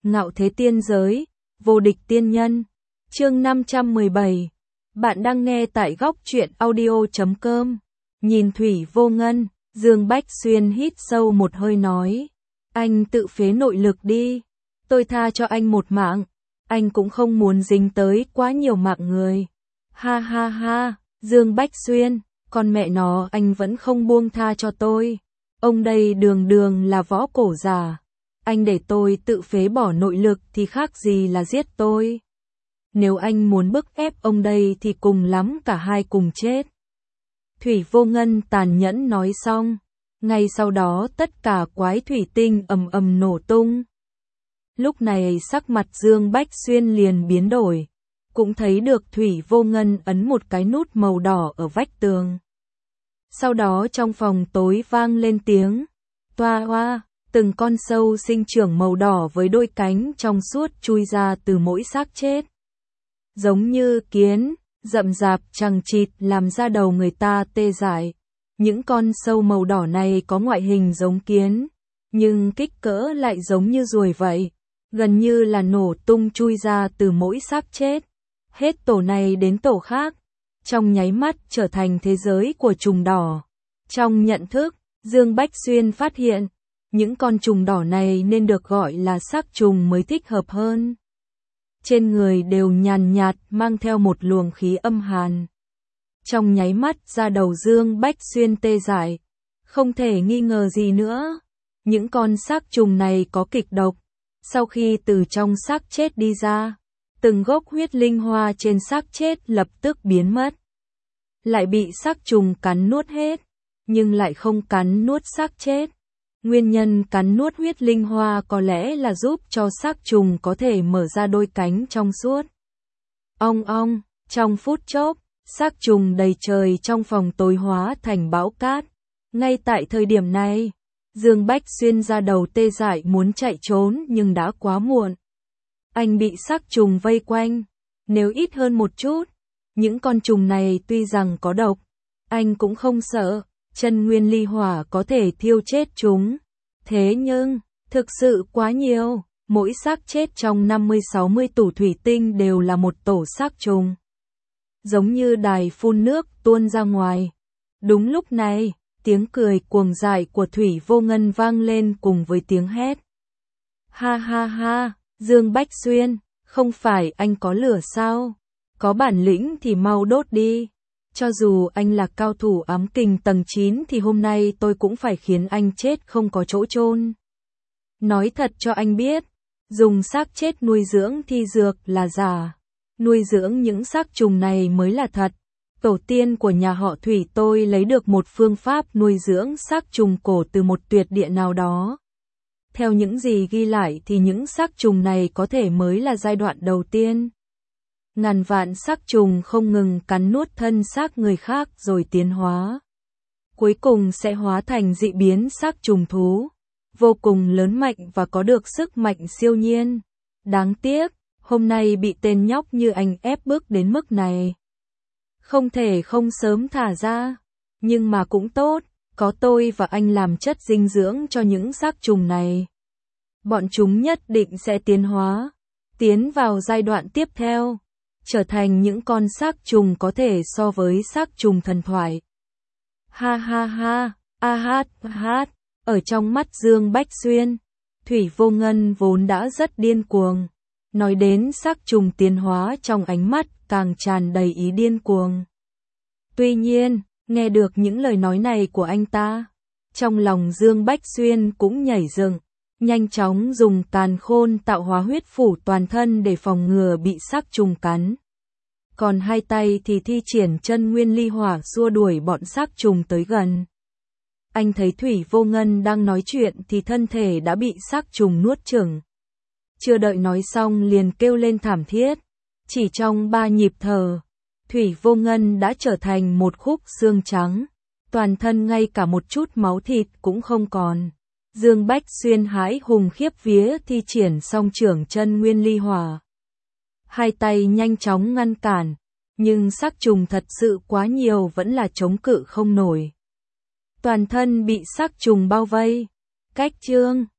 Ngạo thế tiên giới, vô địch tiên nhân. Chương 517. Bạn đang nghe tại góc truyện audio.com. Nhìn Thủy Vô Ngân, Dương Bách Xuyên hít sâu một hơi nói. Anh tự phế nội lực đi. Tôi tha cho anh một mạng. Anh cũng không muốn dính tới quá nhiều mạng người. Ha ha ha, Dương Bách Xuyên, con mẹ nó anh vẫn không buông tha cho tôi. Ông đây đường đường là võ cổ giả. Anh để tôi tự phế bỏ nội lực thì khác gì là giết tôi. Nếu anh muốn bức ép ông đây thì cùng lắm cả hai cùng chết. Thủy Vô Ngân tàn nhẫn nói xong. Ngay sau đó tất cả quái thủy tinh ầm ầm nổ tung. Lúc này sắc mặt Dương Bách Xuyên liền biến đổi. Cũng thấy được Thủy Vô Ngân ấn một cái nút màu đỏ ở vách tường. Sau đó trong phòng tối vang lên tiếng. Toa hoa, từng con sâu sinh trưởng màu đỏ với đôi cánh trong suốt chui ra từ mỗi xác chết. Giống như kiến, rậm rạp chằng chịt làm ra đầu người ta tê dại. Những con sâu màu đỏ này có ngoại hình giống kiến, nhưng kích cỡ lại giống như ruồi vậy. Gần như là nổ tung chui ra từ mỗi xác chết. Hết tổ này đến tổ khác. Trong nháy mắt trở thành thế giới của trùng đỏ. Trong nhận thức, Dương Bách Xuyên phát hiện, những con trùng đỏ này nên được gọi là xác trùng mới thích hợp hơn. Trên người đều nhàn nhạt mang theo một luồng khí âm hàn. Trong nháy mắt da đầu Dương Bách Xuyên tê dại. Không thể nghi ngờ gì nữa. Những con xác trùng này có kịch độc. Sau khi từ trong xác chết đi ra, từng gốc huyết linh hoa trên xác chết lập tức biến mất. Lại bị xác trùng cắn nuốt hết, nhưng lại không cắn nuốt xác chết. Nguyên nhân cắn nuốt huyết linh hoa có lẽ là giúp cho xác trùng có thể mở ra đôi cánh trong suốt. Ong ong, trong phút chốc, xác trùng đầy trời trong phòng tối hóa thành bão cát. Ngay tại thời điểm này, Dương Bách Xuyên ra đầu tê dại muốn chạy trốn nhưng đã quá muộn. Anh bị xác trùng vây quanh. Nếu ít hơn một chút, những con trùng này tuy rằng có độc, anh cũng không sợ. Chân nguyên ly hỏa có thể thiêu chết chúng. Thế nhưng, thực sự quá nhiều. Mỗi xác chết trong 50-60 tủ thủy tinh đều là một tổ xác trùng. Giống như đài phun nước tuôn ra ngoài. Đúng lúc này, tiếng cười cuồng dại của Thủy Vô Ngân vang lên cùng với tiếng hét. Ha ha ha, Dương Bách Xuyên, không phải anh có lửa sao? Có bản lĩnh thì mau đốt đi. Cho dù anh là cao thủ ám kình tầng 9 thì hôm nay tôi cũng phải khiến anh chết không có chỗ chôn. Nói thật cho anh biết, dùng xác chết nuôi dưỡng thi dược là giả. Nuôi dưỡng những xác trùng này mới là thật. Tổ tiên của nhà họ Thủy tôi lấy được một phương pháp nuôi dưỡng xác trùng cổ từ một tuyệt địa nào đó. Theo những gì ghi lại thì những xác trùng này có thể mới là giai đoạn đầu tiên. Ngàn vạn xác trùng không ngừng cắn nuốt thân xác người khác rồi tiến hóa. Cuối cùng sẽ hóa thành dị biến xác trùng thú, vô cùng lớn mạnh và có được sức mạnh siêu nhiên. Đáng tiếc, hôm nay bị tên nhóc như anh ép bức đến mức này. Không thể không sớm thả ra, nhưng mà cũng tốt, có tôi và anh làm chất dinh dưỡng cho những xác trùng này. Bọn chúng nhất định sẽ tiến hóa, tiến vào giai đoạn tiếp theo, trở thành những con xác trùng có thể so với xác trùng thần thoại. Ha ha ha, a hát hát, ở trong mắt Dương Bách Xuyên, Thủy Vô Ngân vốn đã rất điên cuồng. Nói đến xác trùng tiến hóa trong ánh mắt càng tràn đầy ý điên cuồng. Tuy nhiên, nghe được những lời nói này của anh ta, trong lòng Dương Bách Xuyên cũng nhảy dựng, nhanh chóng dùng càn khôn tạo hóa huyết phủ toàn thân để phòng ngừa bị xác trùng cắn. Còn hai tay thì thi triển chân nguyên ly hỏa xua đuổi bọn xác trùng tới gần. Anh thấy Thủy Vô Ngân đang nói chuyện thì thân thể đã bị xác trùng nuốt chửng. Chưa đợi nói xong liền kêu lên thảm thiết. Chỉ trong 3 nhịp thở, Thủy Vô Ngân đã trở thành một khúc xương trắng. Toàn thân ngay cả một chút máu thịt cũng không còn. Dương Bách Xuyên hãi hùng khiếp vía thi triển song trưởng chân nguyên ly hỏa. Hai tay nhanh chóng ngăn cản, nhưng xác trùng thật sự quá nhiều vẫn là chống cự không nổi. Toàn thân bị xác trùng bao vây. Cách chương